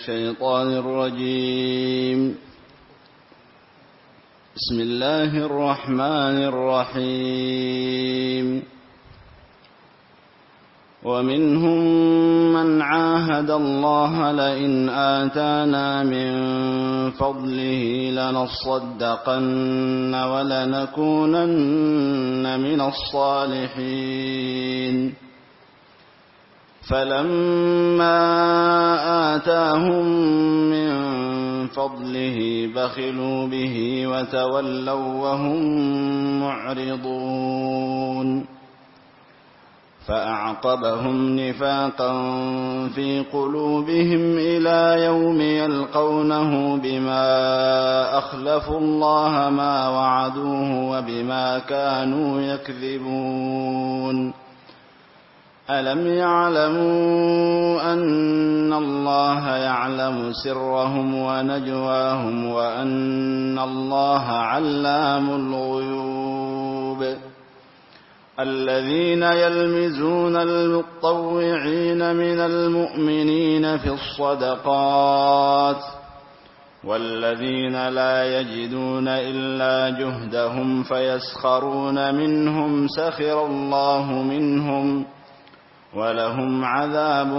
الشيطان الرجيم. بسم الله الرحمن الرحيم. ومنهم من عاهد الله لئن آتانا من فضله لنصدقن ولنكونن من الصالحين فلما آتاهم من فضله بخلوا به وتولوا وهم معرضون فأعقبهم نفاقا في قلوبهم إلى يوم يلقونه بما أخلفوا الله ما وعدوه وبما كانوا يكذبون ألم يعلموا أن الله يعلم سرهم ونجواهم وأن الله علام الغيوب الذين يلمزون المطوعين من المؤمنين في الصدقات والذين لا يجدون إلا جهدهم فيسخرون منهم سخر الله منهم ولهم عذاب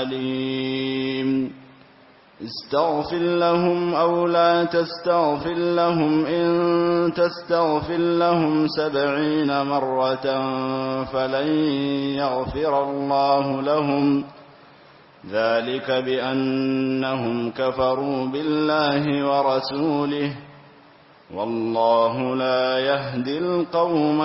أليم استغفر لهم أو لا تستغفر لهم إن تستغفر لهم 70 مرة فلن يغفر الله لهم ذلك بأنهم كفروا بالله ورسوله والله لا يهدي القوم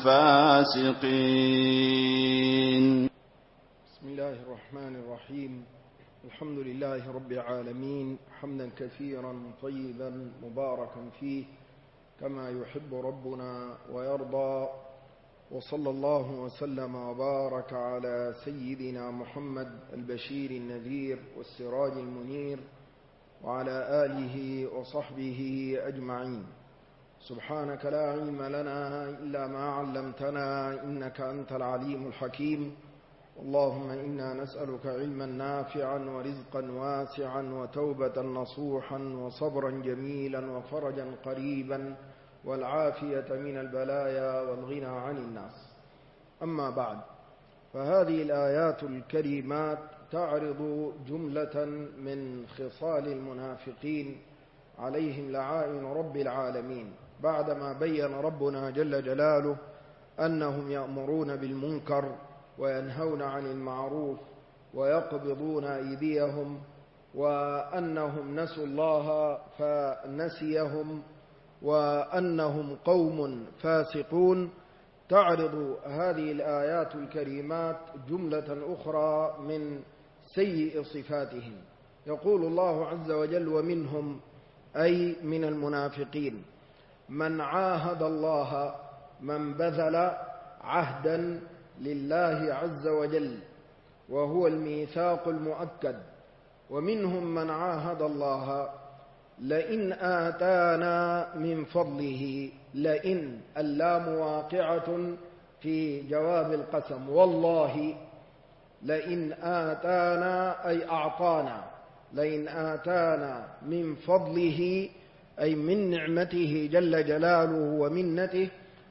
الفاسقين. بسم الله الرحمن الرحيم. الحمد لله رب العالمين حمدا كثيرا طيبا مباركا فيه كما يحب ربنا ويرضى، وصلى الله وسلم وبارك على سيدنا محمد البشير النذير والسراج المنير وعلى آله وصحبه أجمعين. سبحانك لا علم لنا إلا ما علمتنا إنك أنت العليم الحكيم. اللهم إنا نسألك علما نافعا ورزقا واسعا وتوبة نصوحا وصبرا جميلا وفرجا قريبا والعافية من البلايا والغنى عن الناس. أما بعد، فهذه الآيات الكريمات تعرض جملة من خصال المنافقين عليهم لعائن رب العالمين، بعدما بين ربنا جل جلاله أنهم يأمرون بالمنكر وينهون عن المعروف ويقبضون أيديهم، وأنهم نسوا الله فنسيهم، وأنهم قوم فاسقون. تعرض هذه الآيات الكريمات جملة أخرى من سيء صفاتهم. يقول الله عز وجل: ومنهم أي من المنافقين من عاهد الله، من بذل عهدا لله عز وجل وهو الميثاق المؤكد. ومنهم من عاهد الله لئن آتانا من فضله، لئن اللام واقعة في جواب القسم، والله لئن آتانا أي أعطانا، لئن آتانا من فضله أي من نعمته جل جلاله ومنته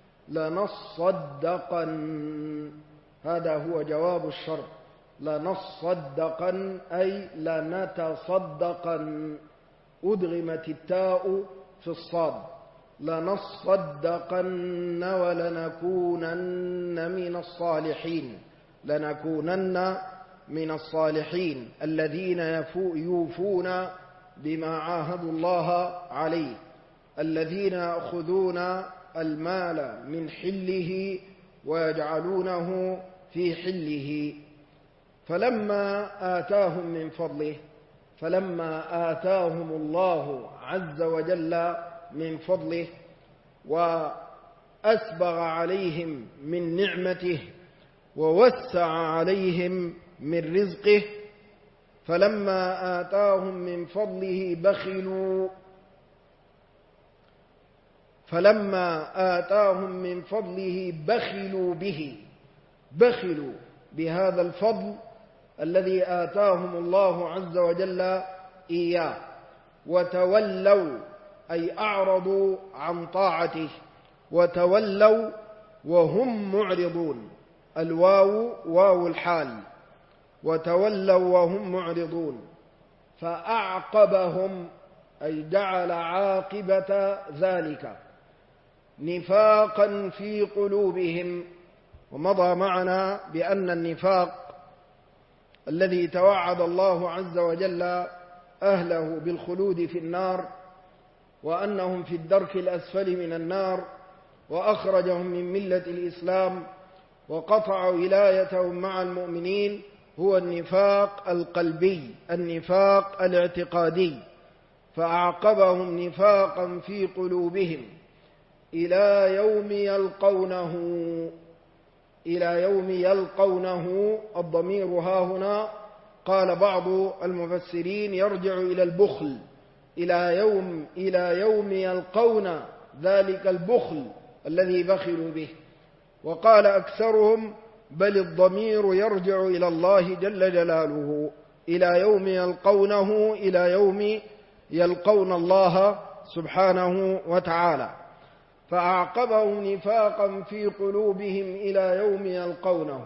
لنصدقن، هذا هو جواب الشرط، لنصدقن أي لنتصدقن، أدغمت التاء في الصاد، لنصدقن ولنكونن من الصالحين، لنكونن من الصالحين الذين يوفون بما عاهدوا الله عليه، الذين يأخذون المال من حله ويجعلونه في حله. فلما آتاهم من فضله، فلما آتاهم الله عز وجل من فضله وأسبغ عليهم من نعمته ووسع عليهم من رزقه، فلما آتاهم من فضله بخلوا، فلما آتاهم من فضله بخلوا به، بخلوا بهذا الفضل الذي آتاهم الله عز وجل إياه، وتولوا أي أعرضوا عن طاعته، وتولوا وهم معرضون، الواو واو الحال، وتولوا وهم معرضون. فأعقبهم أي جعل عاقبة ذلك نفاقا في قلوبهم. ومضى معنا بأن النفاق الذي توعد الله عز وجل أهله بالخلود في النار، وأنهم في الدرك الأسفل من النار، وأخرجهم من ملة الإسلام وقطع ولايتهم مع المؤمنين، هو النفاق القلبي، النفاق الاعتقادي. فأعقبهم نفاقا في قلوبهم إلى يوم يلقونه. إلى يوم يلقونه، الضمير هاهنا قال بعض المفسرين يرجع إلى البخل، إلى يوم يلقون ذلك البخل الذي بخلوا به. وقال أكثرهم بل الضمير يرجع إلى الله جل جلاله، إلى يوم يلقونه، إلى يوم يلقون الله سبحانه وتعالى. فأعقبهم نفاقا في قلوبهم إلى يوم يلقونه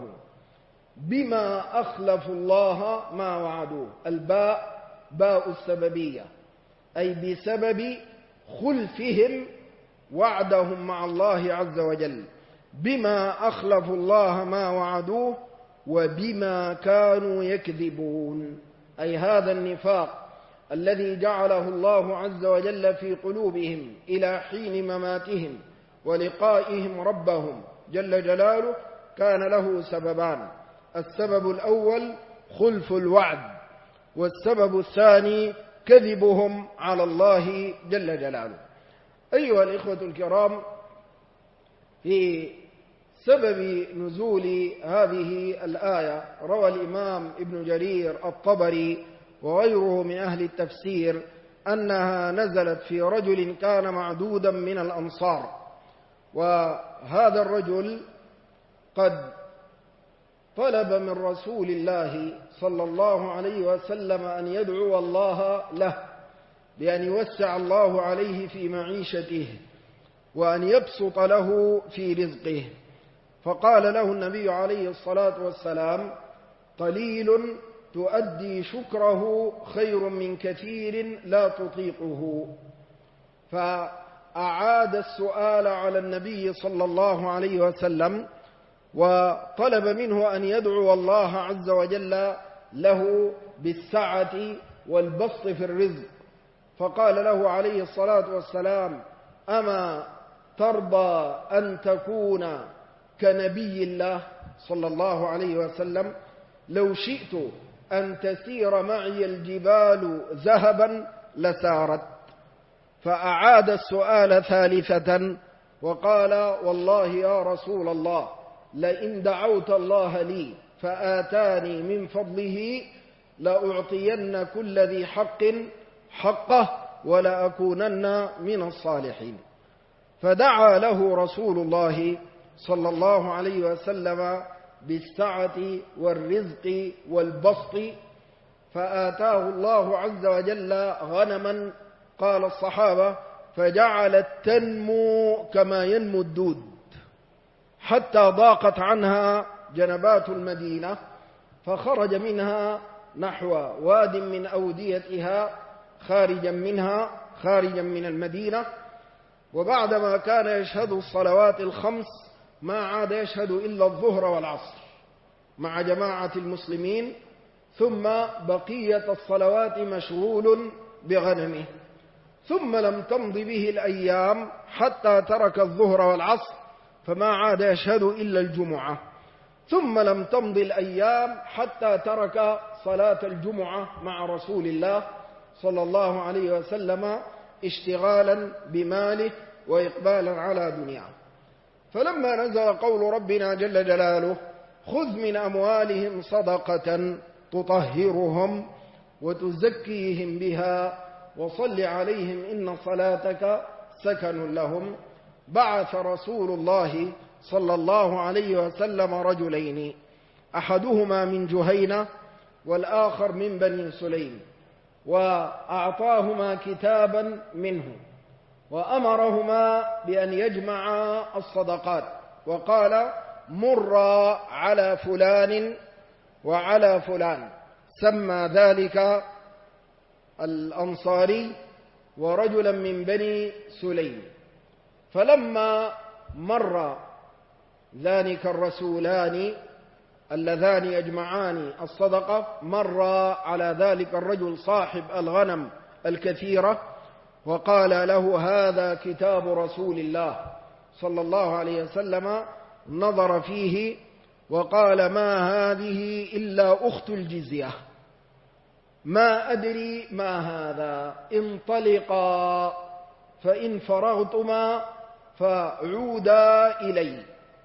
بما أخلفوا الله ما وعدوه. الباء باء السببية، أي بسبب خلفهم وعدهم مع الله عز وجل، بما أخلفوا الله ما وعدوه وبما كانوا يكذبون. أي هذا النفاق الذي جعله الله عز وجل في قلوبهم إلى حين مماتهم ولقائهم ربهم جل جلاله كان له سببان: السبب الأول خلف الوعد، والسبب الثاني كذبهم على الله جل جلاله. أيها الإخوة الكرام، في سبب نزول هذه الآية روى الإمام ابن جرير الطبري وغيره من أهل التفسير أنها نزلت في رجل كان معدودا من الأنصار، وهذا الرجل قد طلب من رسول الله صلى الله عليه وسلم أن يدعو الله له بأن يوسع الله عليه في معيشته وأن يبسط له في رزقه. فقال له النبي عليه الصلاة والسلام: قليل تؤدي شكره خير من كثير لا تطيقه. فأعاد السؤال على النبي صلى الله عليه وسلم وطلب منه أن يدعو الله عز وجل له بالسعة والبسط في الرزق. فقال له عليه الصلاة والسلام: أما ترضى أن تكون كنبي الله صلى الله عليه وسلم؟ لو شئت أن تسير معي الجبال ذهبا لسارت. فأعاد السؤال ثالثة وقال: والله يا رسول الله، لئن دعوت الله لي فآتاني من فضله لأعطين كل ذي حق حقه ولأكونن من الصالحين. فدعا له رسول الله صلى الله عليه وسلم بالسعة والرزق والبسط، فآتاه الله عز وجل غنما، قال الصحابة: فجعلت تنمو كما ينمو الدود حتى ضاقت عنها جنبات المدينة، فخرج منها نحو واد من أوديتها خارجا من المدينة. وبعدما كان يشهد الصلوات الخمس ما عاد يشهد إلا الظهر والعصر مع جماعة المسلمين، ثم بقية الصلوات مشغول بغنمه. ثم لم تمض به الأيام حتى ترك الظهر والعصر فما عاد يشهد إلا الجمعة. ثم لم تمض الأيام حتى ترك صلاة الجمعة مع رسول الله صلى الله عليه وسلم اشتغالا بماله وإقبالا على دنياه. فلما نزل قول ربنا جل جلاله: خذ من أموالهم صدقة تطهرهم وتزكيهم بها وصل عليهم إن صلاتك سكن لهم، بعث رسول الله صلى الله عليه وسلم رجلين، أحدهما من جهينة والآخر من بني سليم، وأعطاهما كتابا منه وأمرهما بأن يجمعا الصدقات وقال مرا على فلان وعلى فلان، سمى ذلك الأنصاري ورجلا من بني سليم. فلما مر ذلك الرسولان اللذان يجمعان الصدقة مر على ذلك الرجل صاحب الغنم الكثيرة وقال له هذا كتاب رسول الله صلى الله عليه وسلم، نظر فيه وقال ما هذه إلا أخت الجزية، ما أدري ما هذا، انطلقا فإن فرغتما فعودا إلي.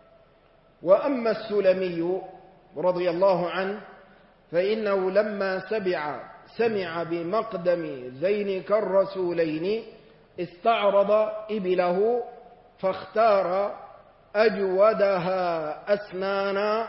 وأما السلمي رضي الله عنه فإنه لما سمع بمقدم ذينك الرسولين استعرض إبله فاختار أجودها أسنانا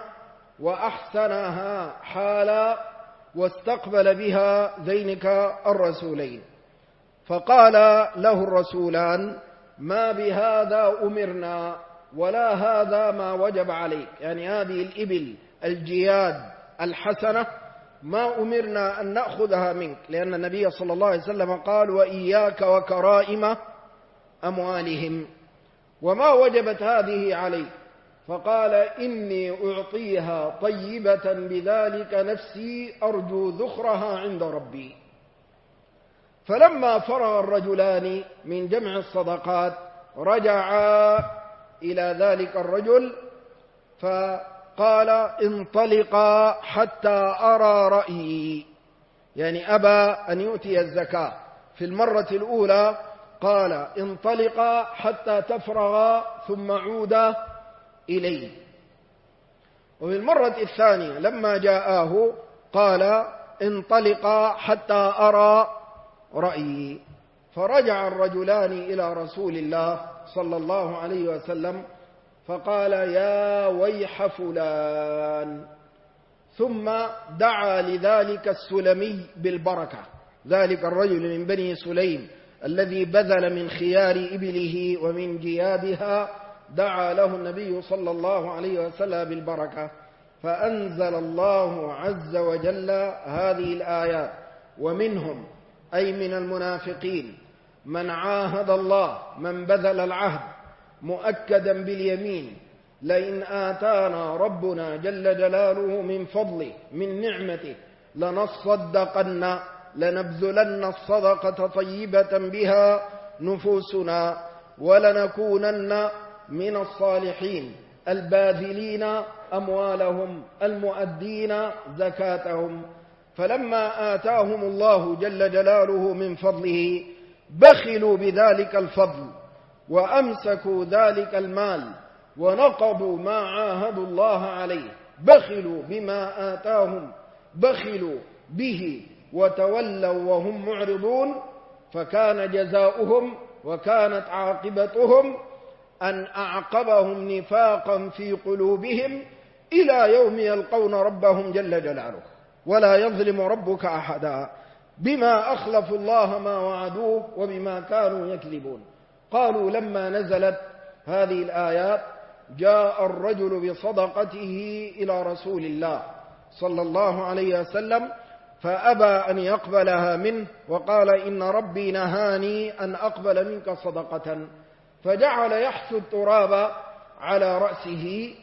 وأحسنها حالا واستقبل بها ذينك الرسولين. فقال له الرسولان ما بهذا أمرنا ولا هذا ما وجب عليك، يعني هذه الإبل الجياد الحسنة ما أمرنا أن نأخذها منك، لأن النبي صلى الله عليه وسلم قال وإياك وكرائم أموالهم، وما وجبت هذه عليك. فقال إني أعطيها طيبة بذلك نفسي أرجو ذخرها عند ربي. فلما فرغ الرجلان من جمع الصدقات رجعا إلى ذلك الرجل فقال انطلقا حتى أرى رأيي، يعني أبى أن يؤتي الزكاة. في المرة الأولى قال انطلقا حتى تفرغا ثم عودا إليه. وفي المرة الثانية لما جاءه قال انطلقا حتى أرى رأيي. فرجع الرجلان إلى رسول الله صلى الله عليه وسلم فقال يا ويح فلان، ثم دعا لذلك السلمي بالبركة، ذلك الرجل من بني سليم الذي بذل من خيار إبله ومن جيادها، دعا له النبي صلى الله عليه وسلم بالبركة. فأنزل الله عز وجل هذه الآيات ومنهم أي من المنافقين من عاهد الله، من بذل العهد مؤكدا باليمين لئن آتانا ربنا جل جلاله من فضله من نعمته لنصدقن لنبذلن الصدقة طيبة بها نفوسنا ولنكونن من الصالحين الباذلين أموالهم المؤدين زكاتهم. فلما آتاهم الله جل جلاله من فضله بخلوا بذلك الفضل وأمسكوا ذلك المال ونقضوا ما عاهدوا الله عليه، بخلوا بما آتاهم، بخلوا به وتولوا وهم معرضون. فكان جزاؤهم وكانت عاقبتهم أن أعقبهم نفاقا في قلوبهم إلى يوم يلقون ربهم جل جلاله ولا يظلم ربك أحدا بما أخلفوا الله ما وعدوه وبما كانوا يكذبون. قالوا لما نزلت هذه الآيات جاء الرجل بصدقته إلى رسول الله صلى الله عليه وسلم فأبى أن يقبلها منه وقال إن ربي نهاني أن أقبل منك صدقة، فجعل يحث التراب على رأسه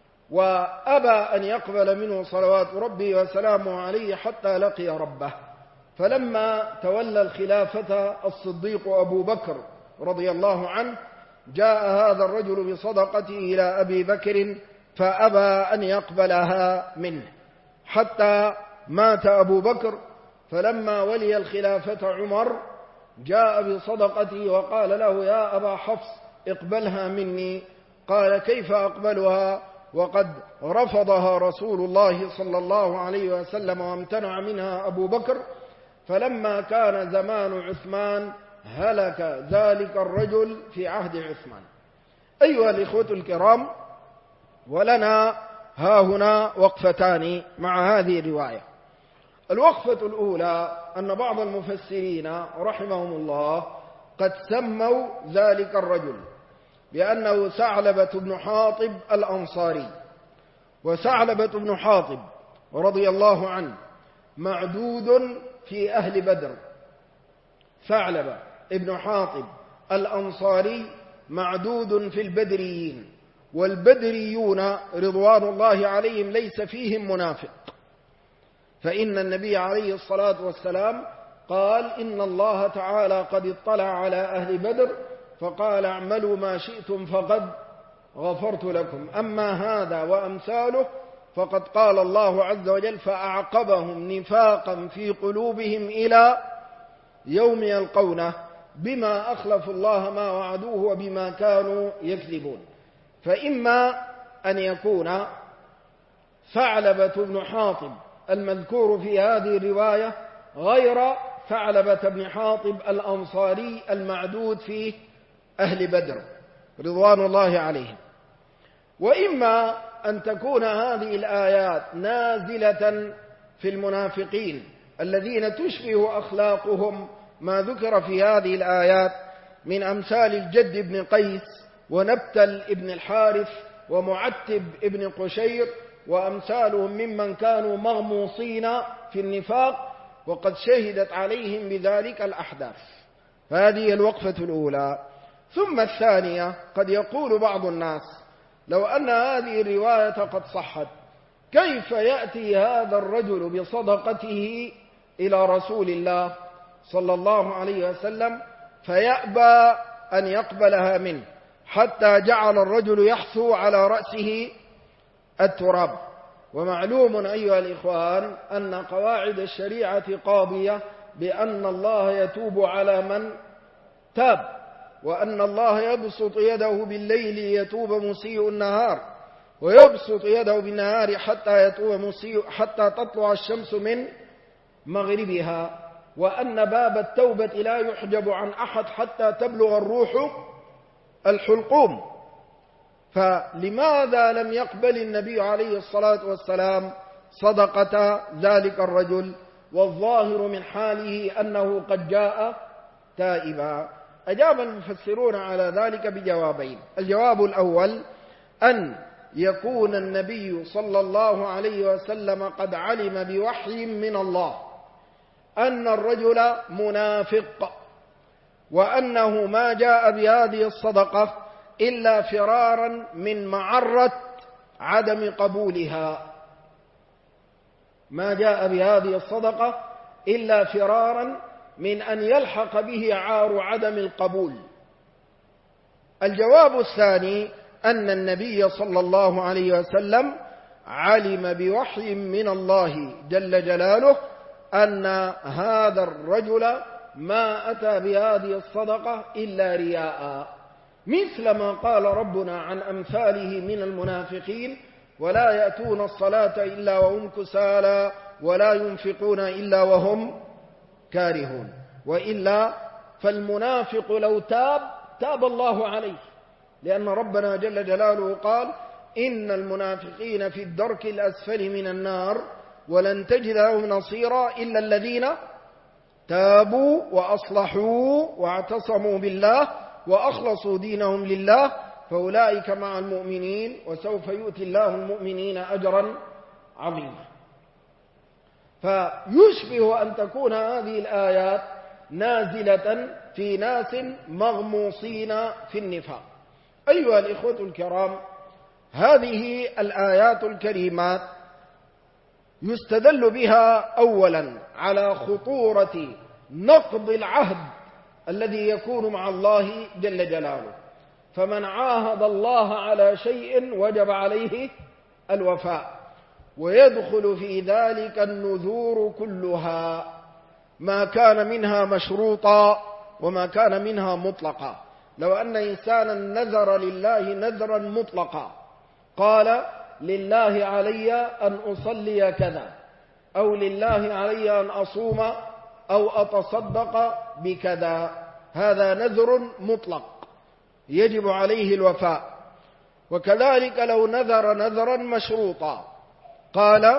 وأبى أن يقبل منه صلوات ربي وسلامه عليه حتى لقي ربه. فلما تولى الخلافة الصديق أبو بكر رضي الله عنه جاء هذا الرجل بصدقته إلى أبي بكر فأبى أن يقبلها منه حتى مات أبو بكر. فلما ولي الخلافة عمر جاء بصدقته وقال له يا أبا حفص اقبلها مني. قال كيف أقبلها وقد رفضها رسول الله صلى الله عليه وسلم وامتنع منها أبو بكر. فلما كان زمان عثمان هلك ذلك الرجل في عهد عثمان. أيها الإخوة الكرام، ولنا ها هنا وقفتان مع هذه الرواية. الوقفة الأولى أن بعض المفسرين رحمهم الله قد سموا ذلك الرجل بأنه ثعلبة بن حاطب الأنصاري. وثعلبة بن حاطب رضي الله عنه معدود في أهل بدر. ثعلبة بن حاطب الأنصاري معدود في البدريين، والبدريون رضوان الله عليهم ليس فيهم منافق، فإن النبي عليه الصلاة والسلام قال إن الله تعالى قد اطلع على أهل بدر فقال اعملوا ما شئتم فقد غفرت لكم، أما هذا وأمثاله فقد قال الله عز وجل فأعقبهم نفاقا في قلوبهم إلى يوم يلقونه بما أخلفوا الله ما وعدوه وبما كانوا يكذبون. فإما أن يكون ثعلبة بن حاطب المذكور في هذه الرواية غير ثعلبة بن حاطب الأنصاري المعدود في أهل بدر رضوان الله عليهم، وإما أن تكون هذه الآيات نازلة في المنافقين الذين تشبه أخلاقهم ما ذكر في هذه الآيات من أمثال الجد بن قيس ونبتل بن الحارث ومعتب بن قشير وأمثالهم ممن كانوا مغموصين في النفاق وقد شهدت عليهم بذلك الأحداث. فهذه الوقفة الأولى. ثم الثانية، قد يقول بعض الناس لو أن هذه الرواية قد صحت كيف يأتي هذا الرجل بصدقته إلى رسول الله صلى الله عليه وسلم فيأبى أن يقبلها منه حتى جعل الرجل يحثو على رأسه التراب. ومعلوم أيها الإخوان أن قواعد الشريعة قاضية بأن الله يتوب على من تاب، وأن الله يبسط يده بالليل يتوب مسيء النهار، ويبسط يده بالنهار حتى تطلع الشمس من مغربها، وأن باب التوبة لا يحجب عن أحد حتى تبلغ الروح الحلقوم. فلماذا لم يقبل النبي عليه الصلاة والسلام صدقة ذلك الرجل والظاهر من حاله أنه قد جاء تائبا؟ أجاب المفسرون على ذلك بجوابين. الجواب الأول أن يكون النبي صلى الله عليه وسلم قد علم بوحي من الله أن الرجل منافق، وأنه ما جاء بهذه الصدقة إلا فرارا من معرة عدم قبولها، ما جاء بهذه الصدقة إلا فرارا من أن يلحق به عار عدم القبول. الجواب الثاني أن النبي صلى الله عليه وسلم علم بوحي من الله جل جلاله أن هذا الرجل ما أتى بهذه الصدقة إلا رياء، مثل ما قال ربنا عن أمثاله من المنافقين ولا يأتون الصلاة إلا وهم كسالى ولا ينفقون إلا وهم كارهون. وإلا فالمنافق لو تاب الله عليه، لأن ربنا جل جلاله قال إن المنافقين في الدرك الأسفل من النار ولن تجد لهم نصيرا إلا الذين تابوا وأصلحوا واعتصموا بالله وأخلصوا دينهم لله فأولئك مع المؤمنين وسوف يؤتي الله المؤمنين أجرا عظيما. فيشبه أن تكون هذه الآيات نازلة في ناس مغموصين في النفاق. أيها الإخوة الكرام، هذه الآيات الكريمات يستدل بها أولا على خطورة نقض العهد الذي يكون مع الله جل جلاله، فمن عاهد الله على شيء وجب عليه الوفاء، ويدخل في ذلك النذور كلها، ما كان منها مشروطا وما كان منها مطلقا. لو أن إنسانا نذر لله نذرا مطلقا، قال لله علي أن أصلي كذا، أو لله علي أن أصوم أو أتصدق بكذا، هذا نذر مطلق يجب عليه الوفاء. وكذلك لو نذر نذرا مشروطا، قال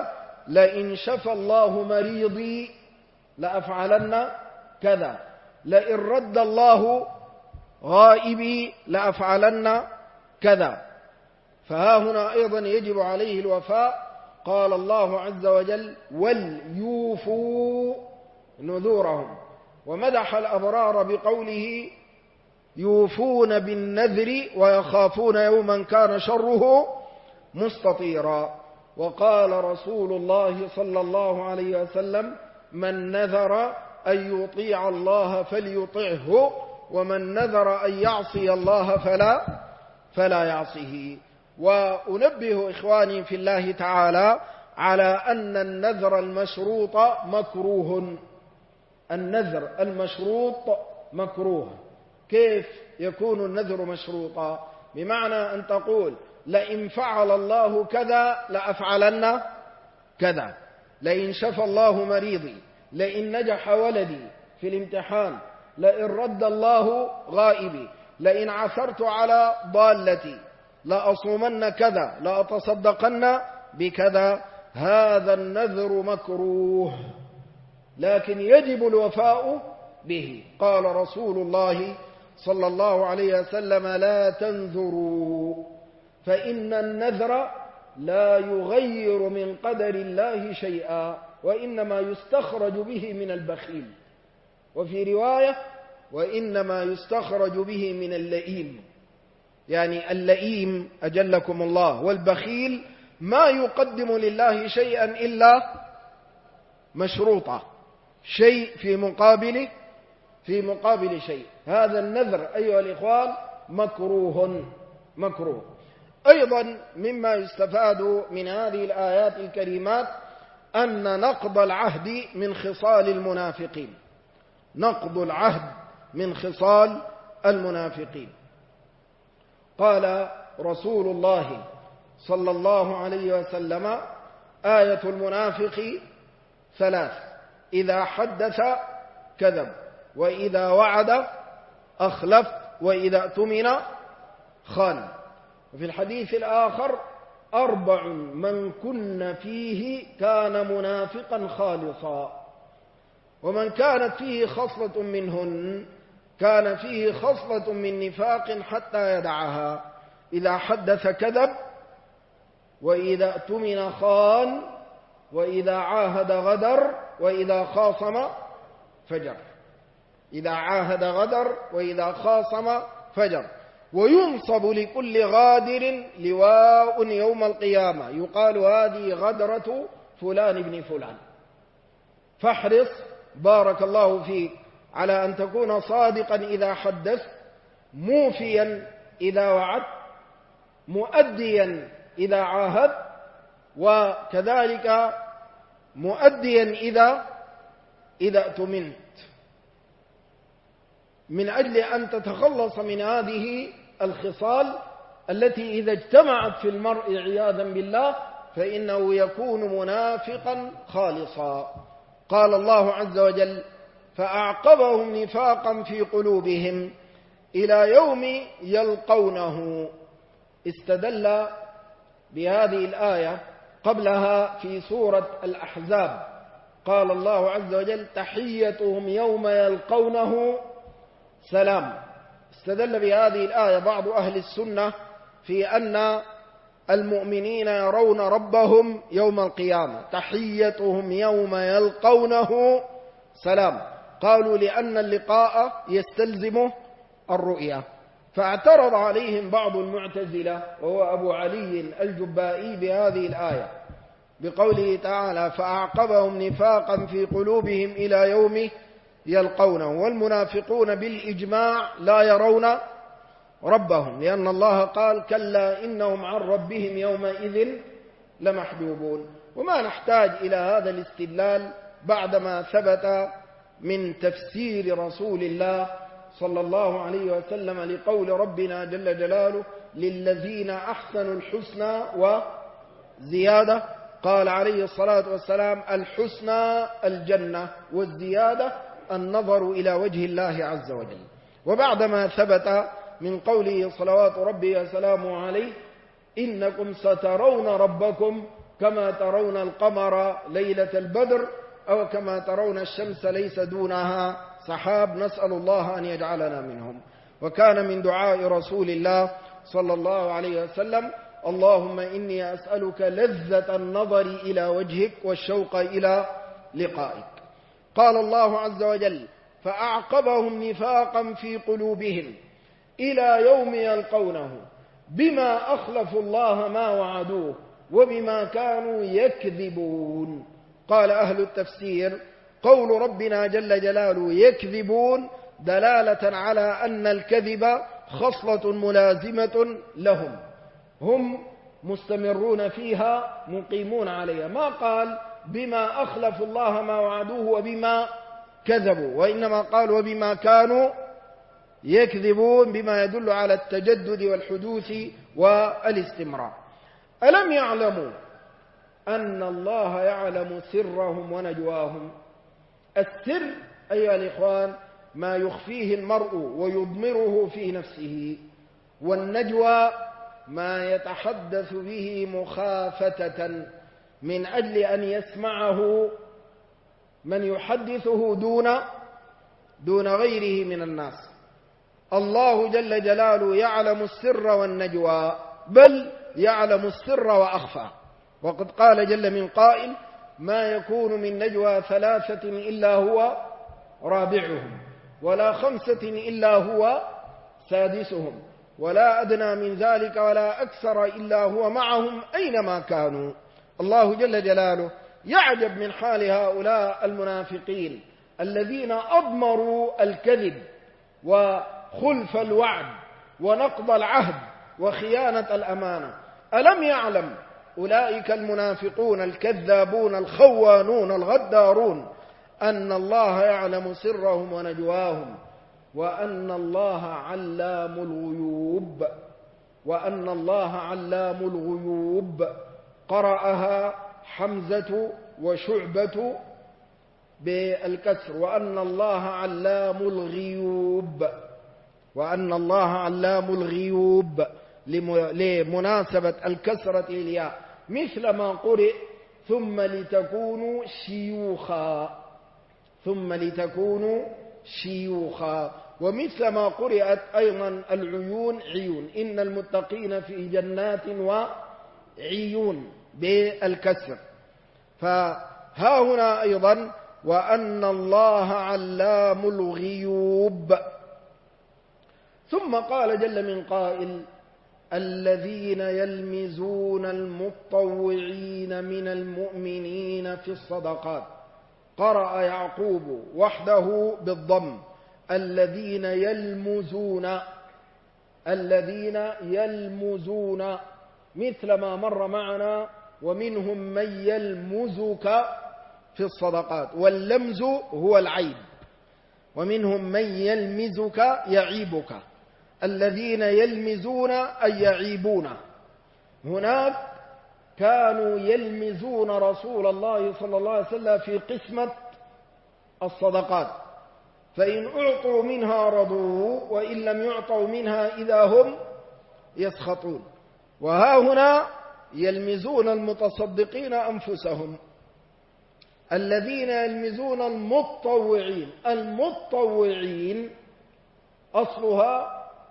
لئن شفى الله مريضي لأفعلن كذا، لئن رد الله غائبي لأفعلن كذا. فها هنا أيضا يجب عليه الوفاء. قال الله عز وجل وليوفوا نذورهم، ومدح الأبرار بقوله يوفون بالنذر ويخافون يوما كان شره مستطيرا. وقال رسول الله صلى الله عليه وسلم من نذر أن يطيع الله فليطعه، ومن نذر أن يعصي الله فلا يعصيه. وأنبه إخواني في الله تعالى على أن النذر المشروط مكروه. النذر المشروط مكروه. كيف يكون النذر مشروطا؟ بمعنى أن تقول لئن فعل الله كذا لأفعلن كذا، لئن شفى الله مريضي، لئن نجح ولدي في الامتحان، لئن رد الله غائبي، لئن عثرت على ضالتي لأصومن كذا، لأتصدقن بكذا. هذا النذر مكروه، لكن يجب الوفاء به. قال رسول الله صلى الله عليه وسلم لا تنذروا فإن النذر لا يغير من قدر الله شيئا، وإنما يستخرج به من البخيل. وفي رواية وإنما يستخرج به من اللئيم، يعني اللئيم أجلكم الله والبخيل ما يقدم لله شيئا إلا مشروطا، شيء في مقابل شيء. هذا النذر أيها الإخوان مكروه. أيضا مما يستفاد من هذه الآيات الكريمات أن نقض العهد من خصال المنافقين. نقض العهد من خصال المنافقين. قال رسول الله صلى الله عليه وسلم آية المنافق ثلاث: إذا حدث كذب، وإذا وعد أخلف، وإذا اؤتمن خان. وفي الحديث الآخر: 4 من كن فيه كان منافقا خالصا. ومن كانت فيه خصلة منهن كان فيه خصلة من نفاق حتى يدعها: إذا حدث كذب، وإذا اؤتمن خان، وإذا عاهد غدر، وإذا خاصم فجر. إذا عاهد غدر، وإذا خاصم فجر. وينصب لكل غادر لواء يوم القيامة يقال هذه غدرة فلان ابن فلان. فاحرص بارك الله فيك على أن تكون صادقا إذا حدثت، موفيا إذا وعدت، مؤديا إذا عاهدت، وكذلك مؤديا إذا اؤتمنت، من أجل أن تتخلص من هذه الخصال التي إذا اجتمعت في المرء عياذا بالله فإنه يكون منافقا خالصا. قال الله عز وجل: فأعقبهم نفاقا في قلوبهم إلى يوم يلقونه. استدل بهذه الآية قبلها في سورة الأحزاب. قال الله عز وجل: تحيتهم يوم يلقونه سلام. استدل بهذه الآية بعض أهل السنة في أن المؤمنين يرون ربهم يوم القيامة، تحيتهم يوم يلقونه سلام. قالوا لأن اللقاء يستلزم الرؤية. فاعترض عليهم بعض المعتزلة وهو أبو علي الجبائي بهذه الآية بقوله تعالى: فأعقبهم نفاقا في قلوبهم إلى يوم يلقونه. والمنافقون بالإجماع لا يرون ربهم، لأن الله قال: كلا إنهم عن ربهم يومئذ لمحجوبون. وما نحتاج إلى هذا الاستدلال بعدما ثبت من تفسير رسول الله صلى الله عليه وسلم لقول ربنا جل جلاله: للذين أحسنوا الحسنى وزيادة. قال عليه الصلاة والسلام: الحسنى الجنة، والزيادة النظر إلى وجه الله عز وجل. وبعدما ثبت من قوله صلوات ربي وسلامه عليه: إنكم سترون ربكم كما ترون القمر ليلة البدر أو كما ترون الشمس ليس دونها سحاب، نسأل الله أن يجعلنا منهم. وكان من دعاء رسول الله صلى الله عليه وسلم: اللهم إني أسألك لذة النظر إلى وجهك والشوق إلى لقائك. قال الله عز وجل: فأعقبهم نفاقا في قلوبهم إلى يوم يلقونه بما أخلفوا الله ما وعدوه وبما كانوا يكذبون. قال أهل التفسير: قول ربنا جل جلاله يكذبون دلالة على أن الكذب خصلة ملازمة لهم، هم مستمرون فيها مقيمون عليها. ما قال بما أخلفوا الله ما وعدوه وبما كذبوا، وإنما قال وبما كانوا يكذبون، بما يدل على التجدد والحدوث والاستمرار. ألم يعلموا أن الله يعلم سرهم ونجواهم؟ السر أيها الإخوان ما يخفيه المرء ويضمره في نفسه، والنجوى ما يتحدث به مخافتة من أجل أن يسمعه من يحدثه دون غيره من الناس. الله جل جلاله يعلم السر والنجوى، بل يعلم السر وأخفى. وقد قال جل من قائل: ما يكون من نجوى ثلاثة إلا هو رابعهم، ولا خمسة إلا هو سادسهم، ولا أدنى من ذلك ولا أكثر إلا هو معهم أينما كانوا. الله جل جلاله يعجب من حال هؤلاء المنافقين الذين أضمروا الكذب وخلف الوعد ونقض العهد وخيانة الأمانة. ألم يعلم أولئك المنافقون الكذابون الخوانون الغدارون أن الله يعلم سرهم ونجواهم، وأن الله علام الغيوب، وأن الله علام الغيوب. قرأها حمزة وشعبة بالكسر: وأن الله علام الغيوب، وأن الله علام الغيوب، لمناسبة الكسرة للياء، مثل ما قرئ ثم لتكونوا شيوخا، ثم لتكونوا شيوخا، ومثل ما قرئت أيضا العيون عيون، إن المتقين في جنات وعيون بالكسر. فها هنا أيضا وأن الله علام الغيوب. ثم قال جل من قائل: الذين يلمزون المطوعين من المؤمنين في الصدقات. قرأ يعقوب وحده بالضم: الذين يلمزون، الذين يلمزون، مثل ما مر معنا: ومنهم من يلمزك في الصدقات، واللمز هو العيب، ومنهم من يلمزك يعيبك. الذين يلمزون أي يعيبون. هناك كانوا يلمزون رسول الله صلى الله عليه وسلم في قسمة الصدقات، فإن أعطوا منها رضوا، وإن لم يعطوا منها إذا هم يسخطون. وها هنا يلمزون المتصدقين أنفسهم. الذين يلمزون المتطوعين، المتطوعين أصلها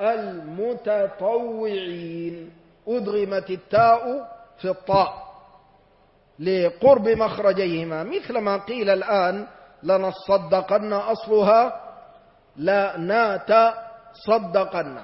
المتطوعين، أدغمت التاء في الطاء لقرب مخرجيهما، مثل ما قيل الآن لنصدقن، أصلها لنتصدقن،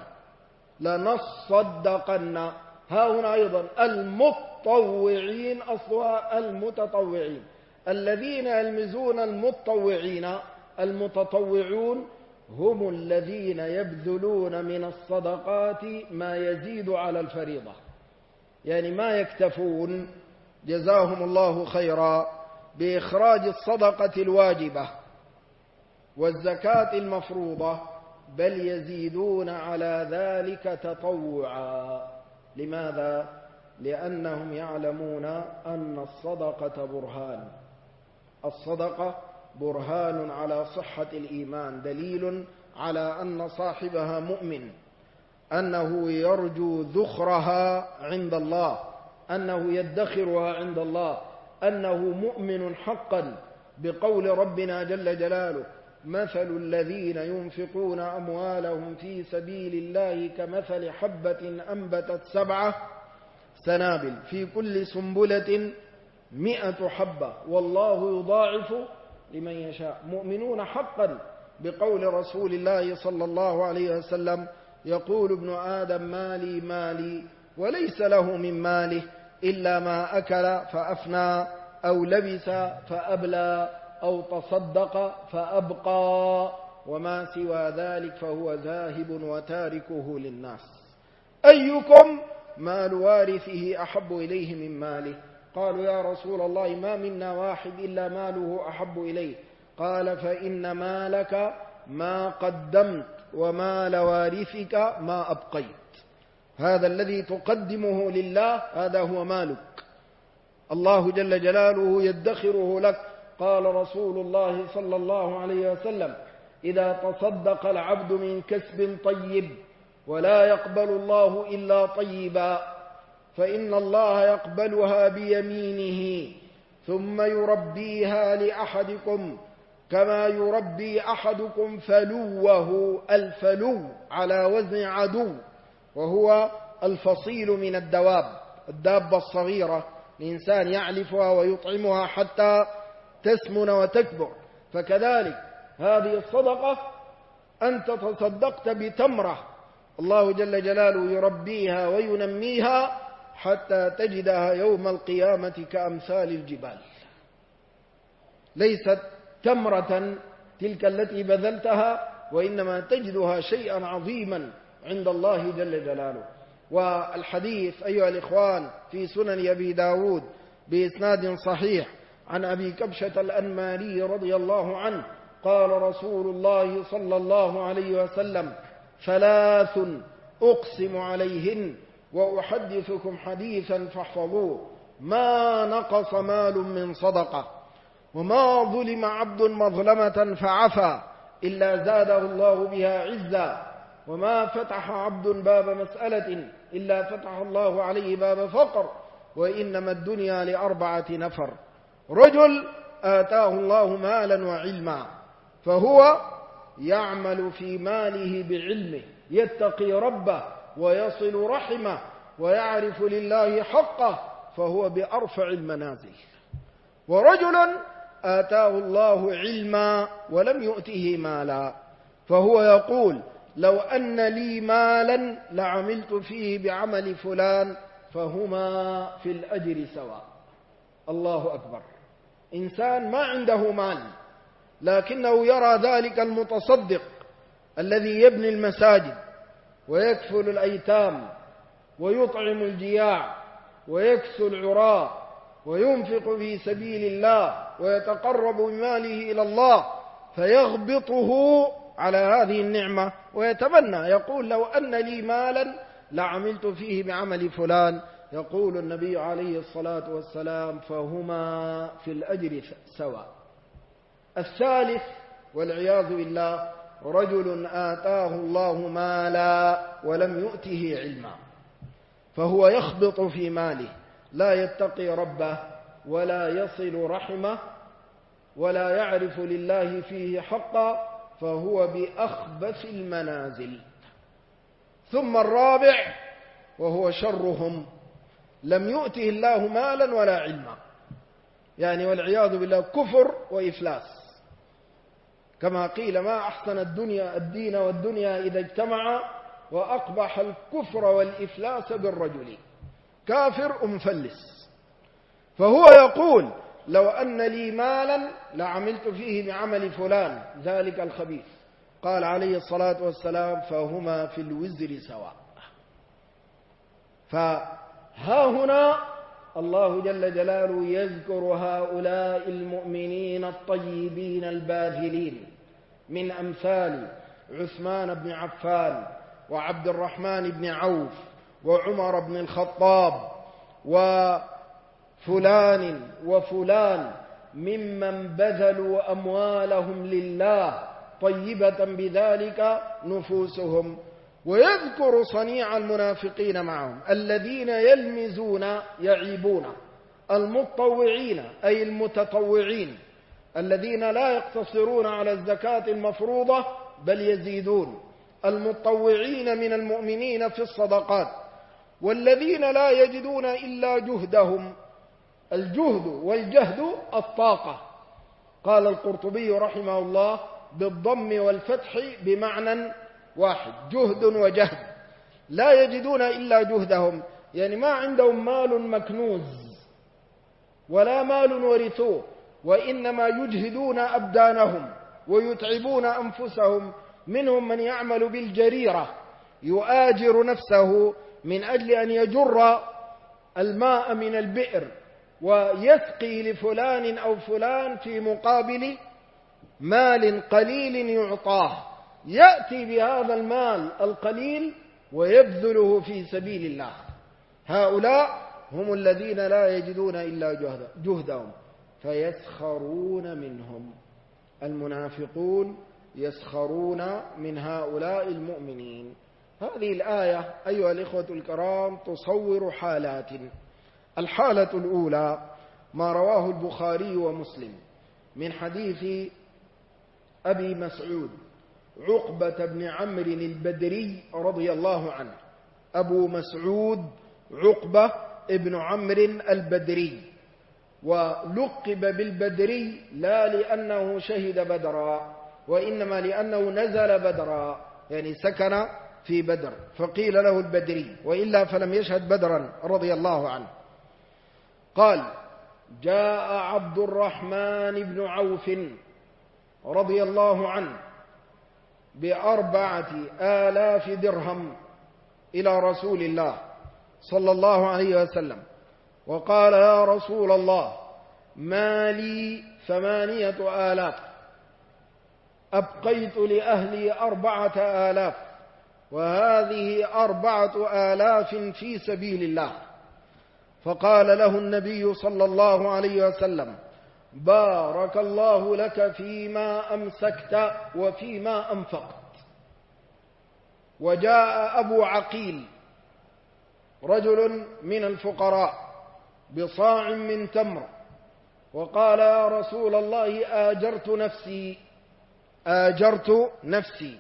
لنصدقن. ها هنا أيضا المتطوعين أصلها المتطوعين. الذين يلمزون المتطوعين، المتطوعون هم الذين يبذلون من الصدقات ما يزيد على الفريضة، يعني ما يكتفون جزاهم الله خيرا بإخراج الصدقة الواجبة والزكاة المفروضة، بل يزيدون على ذلك تطوعا. لماذا؟ لأنهم يعلمون أن الصدقة برهان، الصدقة برهان على صحة الإيمان، دليل على أن صاحبها مؤمن، أنه يرجو ذخرها عند الله، أنه يدخرها عند الله، أنه مؤمن حقا بقول ربنا جل جلاله: مثل الذين ينفقون أموالهم في سبيل الله كمثل حبة أنبتت 7 سنابل في كل سنبلة 100 حبة والله يضاعف لمن يشاء. مؤمنون حقا بقول رسول الله صلى الله عليه وسلم: يقول ابن آدم مالي مالي، وليس له من ماله إلا ما أكل فأفنى أو لبس فأبلى أو تصدق فأبقى، وما سوى ذلك فهو ذاهب وتاركه للناس. أيكم مال وارثه أحب إليه من ماله؟ قالوا: يا رسول الله ما منا واحد إلا ماله أحب إليه. قال: فإن مالك ما قدمت ومال وارثك ما أبقيت. هذا الذي تقدمه لله هذا هو مالك، الله جل جلاله يدخره لك. قال رسول الله صلى الله عليه وسلم: إذا تصدق العبد من كسب طيب ولا يقبل الله إلا طيبا، فإن الله يقبلها بيمينه ثم يربيها لأحدكم كما يربي أحدكم فلوه. الفلو على وزن عدو، وهو الفصيل من الدواب، الدابة الصغيرة الإنسان يعلفها ويطعمها حتى تسمن وتكبر. فكذلك هذه الصدقة أنت تصدقت بتمرة، الله جل جلاله يربيها وينميها حتى تجدها يوم القيامة كأمثال الجبال. ليست تمرة تلك التي بذلتها، وإنما تجدها شيئا عظيما عند الله جل جلاله. والحديث أيها الإخوان في سنن أبي داود بإسناد صحيح عن أبي كبشة الأنماري رضي الله عنه قال رسول الله صلى الله عليه وسلم: 3 أقسم عليهن وأحدثكم حديثا فاحفظوه: ما نقص مال من صدقة، وما ظلم عبد مظلمة فعفى إلا زاده الله بها عزا، وما فتح عبد باب مسألة إلا فتح الله عليه باب فقر، وإنما الدنيا ل4 نفر: رجل آتاه الله مالا وعلما فهو يعمل في ماله بعلمه، يتقي ربه ويصل رحمه ويعرف لله حقه فهو بأرفع المنازل. ورجل آتاه الله علما ولم يؤته مالا فهو يقول: لو أن لي مالا لعملت فيه بعمل فلان، فهما في الأجر سواء. الله أكبر. إنسان ما عنده مال لكنه يرى ذلك المتصدق الذي يبني المساجد ويكفل الأيتام ويطعم الجياع ويكسو العراة وينفق في سبيل الله ويتقرب بماله إلى الله، فيغبطه على هذه النعمة ويتمنى، يقول: لو أن لي مالا لعملت فيه بعمل فلان. يقول النبي عليه الصلاة والسلام: فهما في الأجر سواء. الثالث والعياذ بالله: رجل آتاه الله مالا ولم يؤته علما، فهو يخبط في ماله، لا يتقي ربه ولا يصل رحمه ولا يعرف لله فيه حقا، فهو بأخبث المنازل. ثم الرابع وهو شرهم: لم يؤته الله مالا ولا علما، يعني والعياذ بالله كفر وإفلاس. كما قيل: ما أحسن الدين والدنيا إذا اجتمعا، وأقبح الكفر والإفلاس بالرجل، كافر مفلس. فهو يقول: لو أن لي مالا لعملت فيه بعمل فلان ذلك الخبيث. قال عليه الصلاة والسلام: فهما في الوزر سواء. فها هنا الله جل جلاله يذكر هؤلاء المؤمنين الطيبين الباذلين من أمثال عثمان بن عفان وعبد الرحمن بن عوف وعمر بن الخطاب وفلان وفلان ممن بذلوا أموالهم لله طيبة بذلك نفوسهم، ويذكر صنيع المنافقين معهم الذين يلمزون يعيبون المتطوعين أي المتطوعين الذين لا يقتصرون على الزكاة المفروضة بل يزيدون، المتطوعين من المؤمنين في الصدقات، والذين لا يجدون إلا جهدهم. الجهد والجهد الطاقة. قال القرطبي رحمه الله بالضم والفتح بمعنى واحد، جهد وجهد. لا يجدون إلا جهدهم، يعني ما عندهم مال مكنوز ولا مال ورثوه، وإنما يجهدون أبدانهم ويتعبون أنفسهم. منهم من يعمل بالجريرة، يؤاجر نفسه من أجل أن يجر الماء من البئر ويسقي لفلان أو فلان في مقابل مال قليل يعطاه، يأتي بهذا المال القليل ويبذله في سبيل الله. هؤلاء هم الذين لا يجدون إلا جهدهم فيسخرون منهم. المنافقون يسخرون من هؤلاء المؤمنين. هذه الآية أيها الإخوة الكرام تصور حالات. الحالة الأولى ما رواه البخاري ومسلم من حديث أبي مسعود عقبة بن عمرو البدري رضي الله عنه. أبو مسعود عقبة بن عمرو البدري، ولقب بالبدري لا لأنه شهد بدرا، وإنما لأنه نزل بدرا، يعني سكن في بدر فقيل له البدري، وإلا فلم يشهد بدرا رضي الله عنه. قال: جاء عبد الرحمن بن عوف رضي الله عنه ب4,000 درهم إلى رسول الله صلى الله عليه وسلم، وقال: يا رسول الله، ما لي 8,000 أبقيت لأهلي 4,000 وهذه 4,000 في سبيل الله. فقال له النبي صلى الله عليه وسلم: بارك الله لك فيما أمسكت وفيما أنفقت. وجاء أبو عقيل رجل من الفقراء بصاع من تمر، وقال: يا رسول الله، آجرت نفسي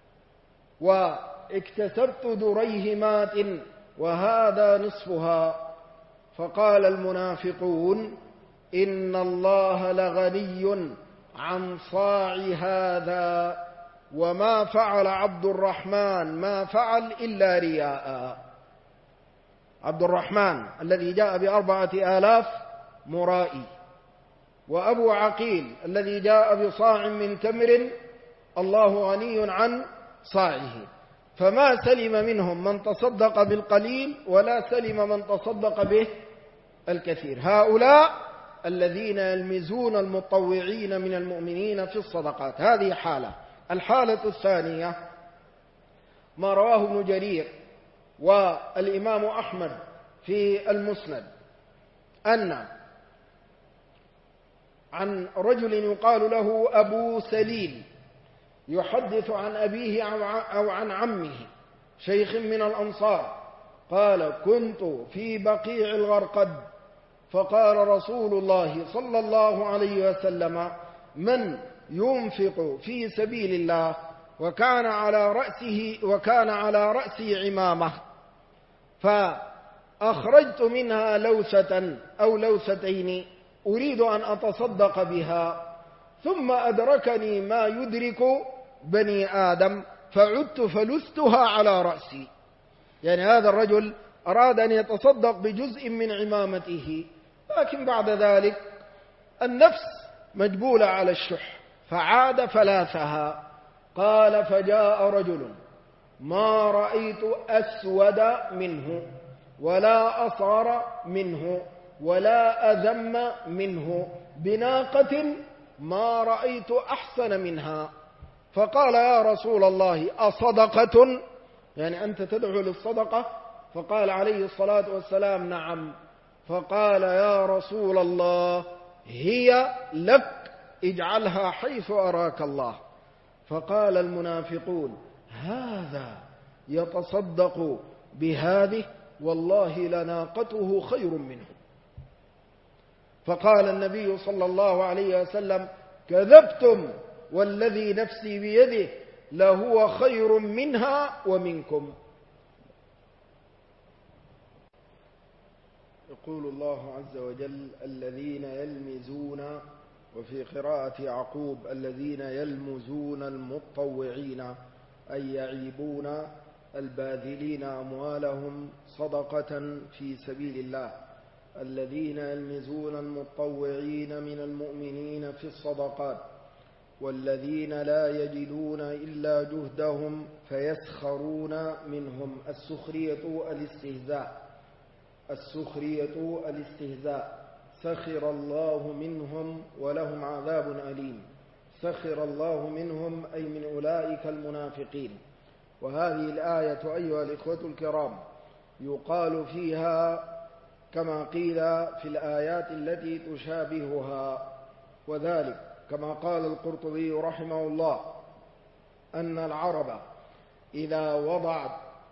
واكتسبت دريهمات وهذا نصفها. فقال المنافقون: إن الله لغني عن صاع هذا، وما فعل عبد الرحمن ما فعل إلا رياء. عبد الرحمن الذي جاء ب4,000 مرائي، وأبو عقيل الذي جاء بصاع من تمر الله غني عن صاعه. فما سلم منهم من تصدق بالقليل ولا سلم من تصدق به الكثير. هؤلاء الذين يلمزون المتطوعين من المؤمنين في الصدقات. هذه حالة. الحالة الثانية ما رواه ابن جرير والإمام أحمد في المسند أن عن رجل يقال له أبو سليل يحدث عن أبيه أو عن عمه شيخ من الأنصار قال: كنت في بقيع الغرقد فقال رسول الله صلى الله عليه وسلم: من ينفق في سبيل الله وكان على رأسي عمامة، فأخرجت منها لوثة أو لوثتين أريد أن أتصدق بها، ثم أدركني ما يدرك بني آدم فعدت فلثتها على رأسي. يعني هذا الرجل أراد أن يتصدق بجزء من عمامته، لكن بعد ذلك النفس مجبولة على الشح فعاد فلاثها. قال: فجاء رجل ما رأيت أسود منه ولا أصار منه ولا أذم منه بناقة ما رأيت أحسن منها، فقال: يا رسول الله، أصدقة؟ يعني أنت تدعو للصدقة؟ فقال عليه الصلاة والسلام: نعم. فقال: يا رسول الله، هي لك، اجعلها حيث أراك الله. فقال المنافقون: هذا يتصدق بهذه والله لناقته خير منه. فقال النبي صلى الله عليه وسلم: كذبتم والذي نفسي بيده لهو خير منها ومنكم. يقول الله عز وجل: الذين يلمزون، وفي قراءة يعقوب: الذين يلمزون المطوعين، أي يعيبون الباذلين أموالهم صدقة في سبيل الله. الذين يلمزون المطوعين من المؤمنين في الصدقات والذين لا يجدون إلا جهدهم فيسخرون منهم. السخرية الاستهزاء. سخر الله منهم ولهم عذاب أليم. سخر الله منهم أي من أولئك المنافقين. وهذه الآية أيها الإخوة الكرام يقال فيها كما قيل في الآيات التي تشابهها، وذلك كما قال القرطبي رحمه الله أن العرب إذا وضعت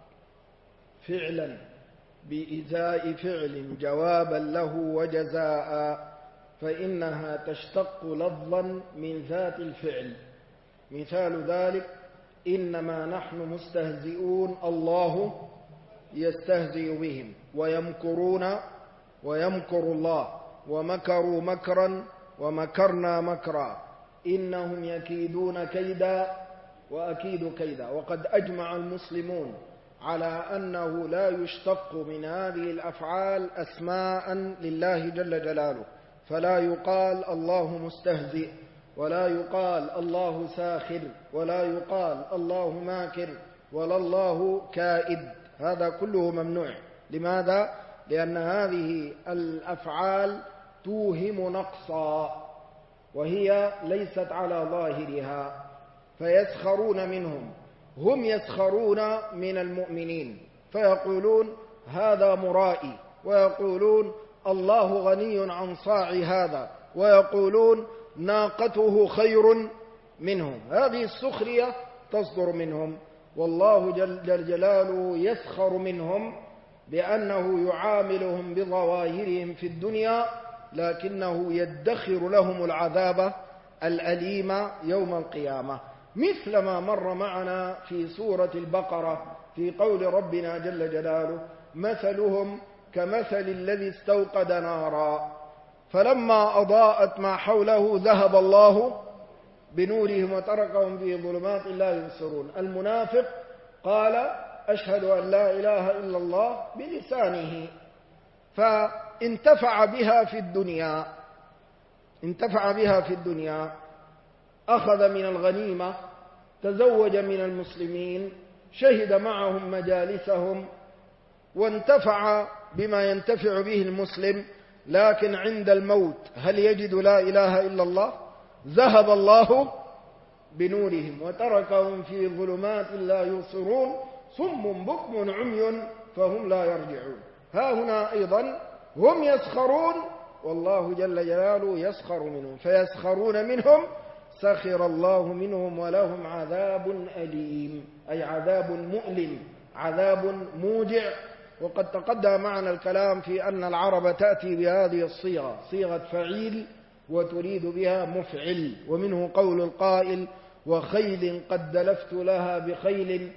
فعلا بإزاء فعل جوابا له وجزاء فإنها تشتق لفظا من ذات الفعل. مثال ذلك: إنما نحن مستهزئون الله يستهزئ بهم ويمكرون ويمكر الله ومكروا مكرا ومكرنا مكرا إنهم يكيدون كيدا وأكيد كيدا. وقد أجمع المسلمون على أنه لا يشتق من هذه الأفعال أسماء لله جل جلاله، فلا يقال الله مستهزئ، ولا يقال الله ساخر، ولا يقال الله ماكر، ولا الله كائد. هذا كله ممنوع. لماذا؟ لأن هذه الأفعال توهم نقصا وهي ليست على ظاهرها. فيسخرون منهم، هم يسخرون من المؤمنين فيقولون هذا مرائي، ويقولون الله غني عن صاع هذا، ويقولون ناقته خير منهم. هذه السخرية تصدر منهم، والله جل جلاله يسخر منهم بأنه يعاملهم بظواهرهم في الدنيا، لكنه يدخر لهم العذاب الأليم يوم القيامة، مثل ما مر معنا في سورة البقرة في قول ربنا جل جلاله: مثلهم كمثل الذي استوقد نارا فلما أضاءت ما حوله ذهب الله بنورهم وتركهم في ظلمات لا يبصرون. المنافق قال: أشهد أن لا إله إلا الله بلسانه، فانتفع بها في الدنيا، أخذ من الغنيمة، تزوج من المسلمين، شهد معهم مجالسهم، وانتفع بما ينتفع به المسلم. لكن عند الموت هل يجد لا إله إلا الله؟ ذهب الله بنورهم وتركهم في ظلمات لا يبصرون صم بكم عمي فهم لا يرجعون. ها هنا أيضا هم يسخرون والله جل جلاله يسخر منهم، فيسخرون منهم سخر الله منهم ولهم عذاب أليم، أي عذاب مؤلم، عذاب موجع. وقد تقدم معنا الكلام في أن العرب تأتي بهذه الصيغة، صيغة فعيل، وتريد بها مفعل. ومنه قول القائل: وخيل قد دلفت لها بخيل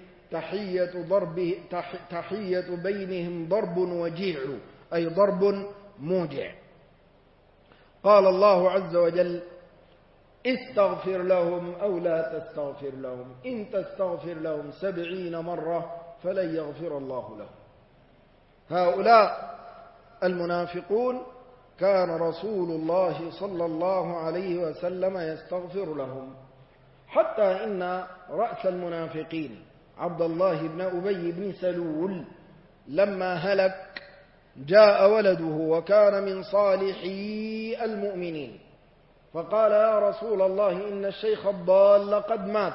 تحية بينهم ضرب وجيع، أي ضرب موجع. قال الله عز وجل: استغفر لهم أو لا تستغفر لهم إن تستغفر لهم 70 مرة فلن يغفر الله لهم. هؤلاء المنافقون كان رسول الله صلى الله عليه وسلم يستغفر لهم، حتى إن رأس المنافقين عبد الله بن أبي بن سلول لما هلك جاء ولده وكان من صالحي المؤمنين، فقال: يا رسول الله إن الشيخ الضال قد مات،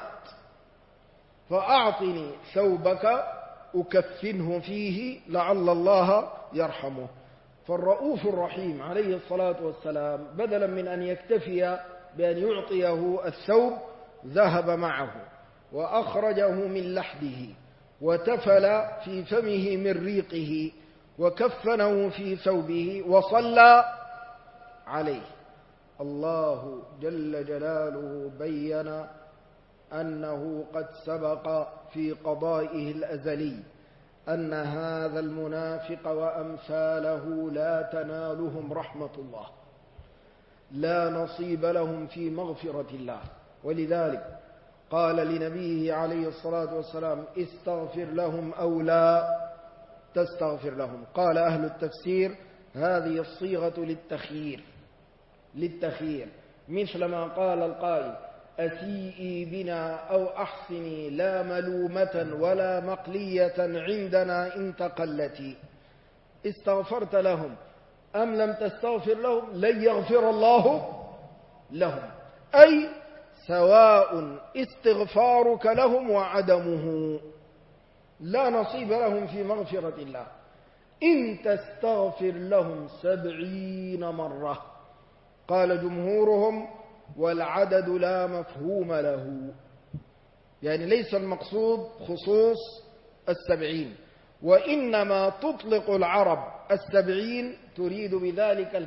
فأعطني ثوبك أكفنه فيه لعل الله يرحمه. فالرؤوف الرحيم عليه الصلاة والسلام بدلا من أن يكتفي بأن يعطيه الثوب ذهب معه وأخرجه من لحده وتفل في فمه من ريقه وكفنه في ثوبه وصلى عليه. الله جل جلاله بين أنه قد سبق في قضائه الأزلي أن هذا المنافق وأمثاله لا تنالهم رحمة الله، لا نصيب لهم في مغفرة الله. ولذلك قال لنبيه عليه الصلاة والسلام: استغفر لهم أو لا تستغفر لهم. قال أهل التفسير: هذه الصيغة للتخيير، مثل ما قال القائل: أسيئي بنا أو أحسني لا ملومة ولا مقلية عندنا إن تقلتي. استغفرت لهم أم لم تستغفر لهم لن يغفر الله لهم، أي سواء استغفارك لهم وعدمه، لا نصيب لهم في مغفرة الله. إن تستغفر لهم 70 مرة، قال جمهورهم: والعدد لا مفهوم له، يعني ليس المقصود خصوص 70، وإنما تطلق العرب 70 تريد بذلك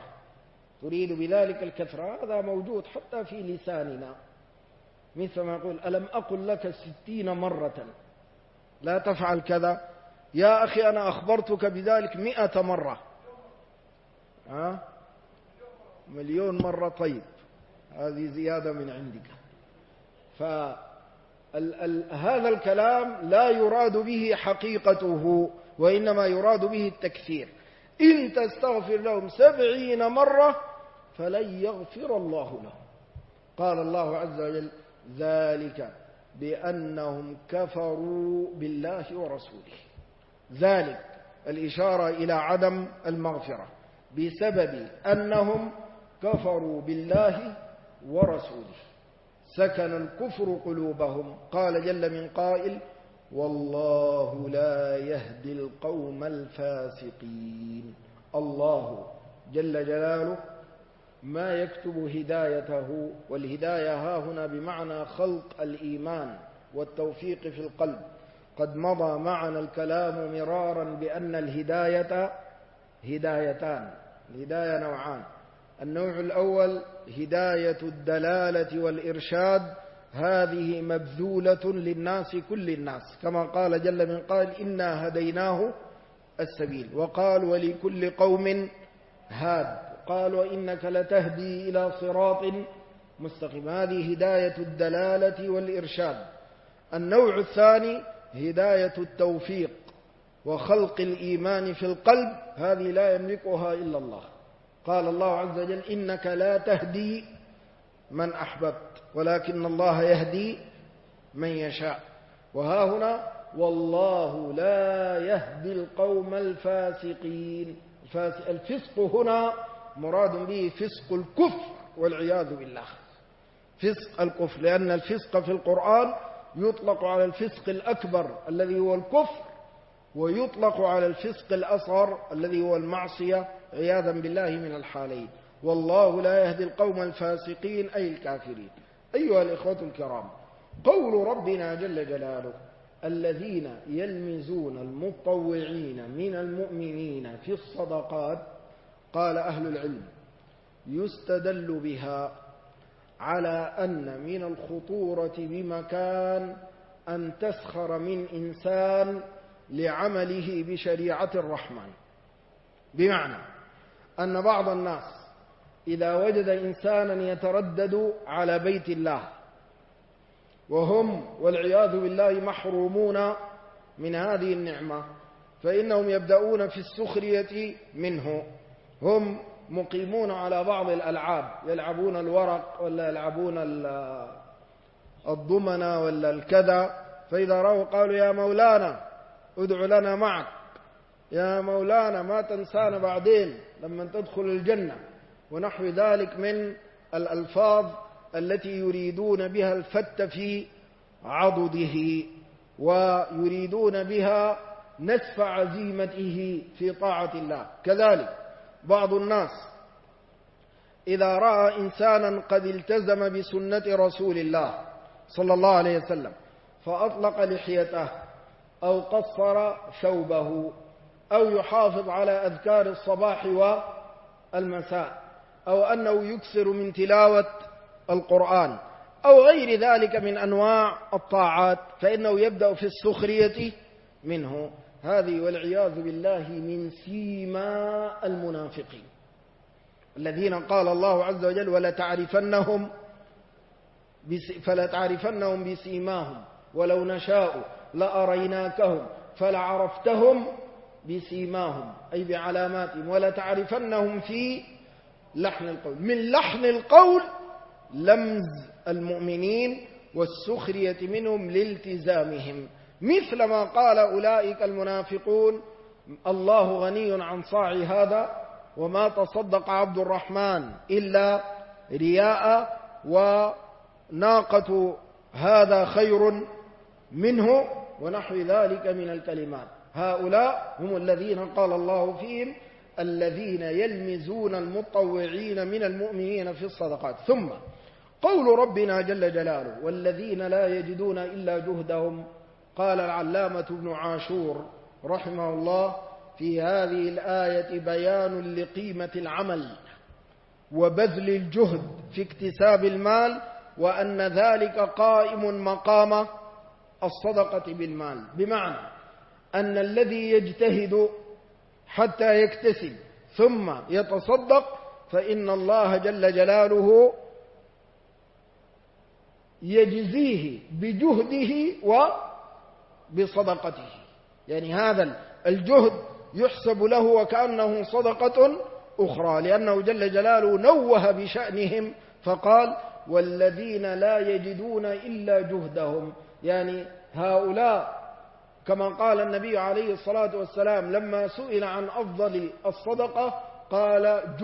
الكثرة. هذا موجود حتى في لساننا، مثل ما يقول: ألم أقل لك 60 مرة لا تفعل كذا؟ يا أخي أنا أخبرتك بذلك 100 مرة. 1,000,000 مرة. طيب هذه زيادة من عندك. فهذا الكلام لا يراد به حقيقته، وإنما يراد به التكثير. إن تستغفر لهم 70 مرة فلن يغفر الله لهم. قال الله عز وجل: ذلك بأنهم كفروا بالله ورسوله. ذلك الإشارة إلى عدم المغفرة بسبب أنهم كفروا بالله ورسوله، سكن الكفر قلوبهم. قال جل من قائل: والله لا يهدي القوم الفاسقين. الله جل جلاله ما يكتب هدايته، والهداية ها هنا بمعنى خلق الإيمان والتوفيق في القلب. قد مضى معنا الكلام مرارا بأن الهداية هدايتان، الهداية نوعان: النوع الأول هداية الدلالة والإرشاد، هذه مبذولة للناس كل الناس، كما قال جل من قائل: إنا هديناه السبيل. وقال: ولكل قوم هاد. قال: وإنك لتهدي إلى صراط مستقيم. هذه هداية الدلالة والإرشاد. النوع الثاني هداية التوفيق وخلق الإيمان في القلب، هذه لا يملكها إلا الله. قال الله عز وجل: إنك لا تهدي من أحببت ولكن الله يهدي من يشاء. وها هنا: والله لا يهدي القوم الفاسقين. الفسق هنا مراد به فسق الكفر والعياذ بالله، فسق الكفر، لأن الفسق في القرآن يطلق على الفسق الأكبر الذي هو الكفر، ويطلق على الفسق الأصغر الذي هو المعصية، عياذا بالله من الحالين. والله لا يهدي القوم الفاسقين أي الكافرين. أيها الإخوة الكرام، قول ربنا جل جلاله: الذين يلمزون المطوعين من المؤمنين في الصدقات، قال أهل العلم: يستدل بها على أن من الخطورة بمكان أن تسخر من إنسان لعمله بشريعة الرحمن. بمعنى أن بعض الناس إذا وجد إنسانا يتردد على بيت الله وهم والعياذ بالله محرومون من هذه النعمة، فإنهم يبدأون في السخرية منه. هم مقيمون على بعض الألعاب، يلعبون الورق ولا يلعبون الضمنة ولا الكذا، فإذا رأوا قالوا: يا مولانا ادع لنا معك، يا مولانا ما تنسانا بعدين لما تدخل الجنة، ونحو ذلك من الألفاظ التي يريدون بها الفت في عضده، ويريدون بها نسف عزيمته في طاعة الله. كذلك بعض الناس إذا رأى إنسانا قد التزم بسنة رسول الله صلى الله عليه وسلم فأطلق لحيته أو قصر ثوبه، أو يحافظ على أذكار الصباح والمساء، أو أنه يكثر من تلاوة القرآن أو غير ذلك من أنواع الطاعات، فإنه يبدأ في السخرية منه. هذه والعياذ بالله من سيما المنافقين الذين قال الله عز وجل فلتعرفنهم بسيماهم ولو نشاء لأريناكهم فلعرفتهم بسيماهم، أي بعلاماتهم، ولتعرفنهم في لحن القول. من لحن القول لمز المؤمنين والسخرية منهم لالتزامهم، مثل ما قال أولئك المنافقون: الله غني عن صاع هذا وما تصدق عبد الرحمن إلا رياء، وناقة هذا خير منه، ونحو ذلك من الكلمات. هؤلاء هم الذين قال الله فيهم: الذين يلمزون المطوعين من المؤمنين في الصدقات. ثم قول ربنا جل جلاله: والذين لا يجدون إلا جهدهم. قال العلامة ابن عاشور رحمه الله: في هذه الآية بيان لقيمة العمل وبذل الجهد في اكتساب المال، وأن ذلك قائم مقام الصدقة بالمال، بمعنى أن الذي يجتهد حتى يكتسب ثم يتصدق فإن الله جل جلاله يجزيه بجهده وبصدقته، يعني هذا الجهد يحسب له وكأنه صدقة أخرى، لأنه جل جلاله نوه بشأنهم فقال: والذين لا يجدون إلا جهدهم، يعني هؤلاء كما قال النبي عليه الصلاة والسلام لما سئل عن أفضل الصدقة قال: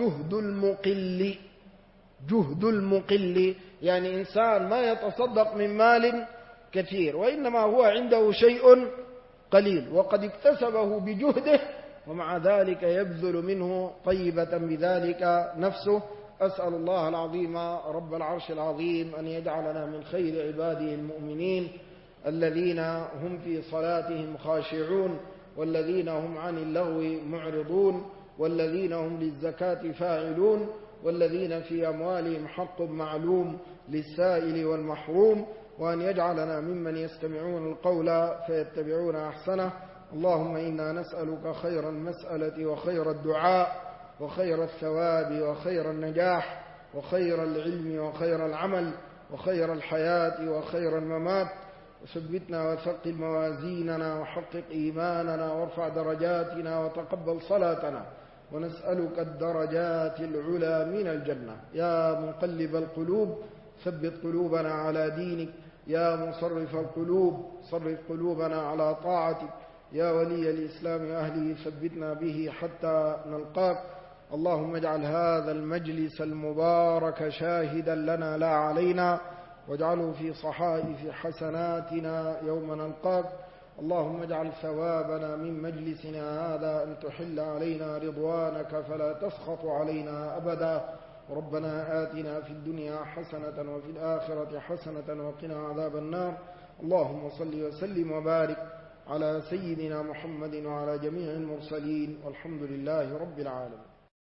جهد المقل، يعني إنسان ما يتصدق من مال كثير، وإنما هو عنده شيء قليل وقد اكتسبه بجهده، ومع ذلك يبذل منه طيبة بذلك نفسه. أسأل الله العظيم رب العرش العظيم أن يجعلنا من خير عباده المؤمنين الذين هم في صلاتهم خاشعون، والذين هم عن اللغو معرضون، والذين هم للزكاة فاعلون، والذين في أموالهم حق معلوم للسائل والمحروم، وأن يجعلنا ممن يستمعون القول فيتبعون أحسنه. اللهم إنا نسألك خير المسألة وخير الدعاء وخير الثواب وخير النجاح وخير العلم وخير العمل وخير الحياة وخير الممات. وثبتنا وثقل موازيننا وحقق إيماننا وارفع درجاتنا وتقبل صلاتنا، ونسألك الدرجات العلى من الجنة. يا مقلب القلوب ثبت قلوبنا على دينك، يا مصرف القلوب صرف قلوبنا على طاعتك، يا ولي الإسلام وأهله ثبتنا به حتى نلقاك. اللهم اجعل هذا المجلس المبارك شاهدا لنا لا علينا، واجعله في صحائف حسناتنا يوم نلقاك. اللهم اجعل ثوابنا من مجلسنا هذا أن تحل علينا رضوانك فلا تسخط علينا أبدا. ربنا آتنا في الدنيا حسنة وفي الآخرة حسنة وقنا عذاب النار. اللهم صل وسلم وبارك على سيدنا محمد وعلى جميع المرسلين، والحمد لله رب العالمين.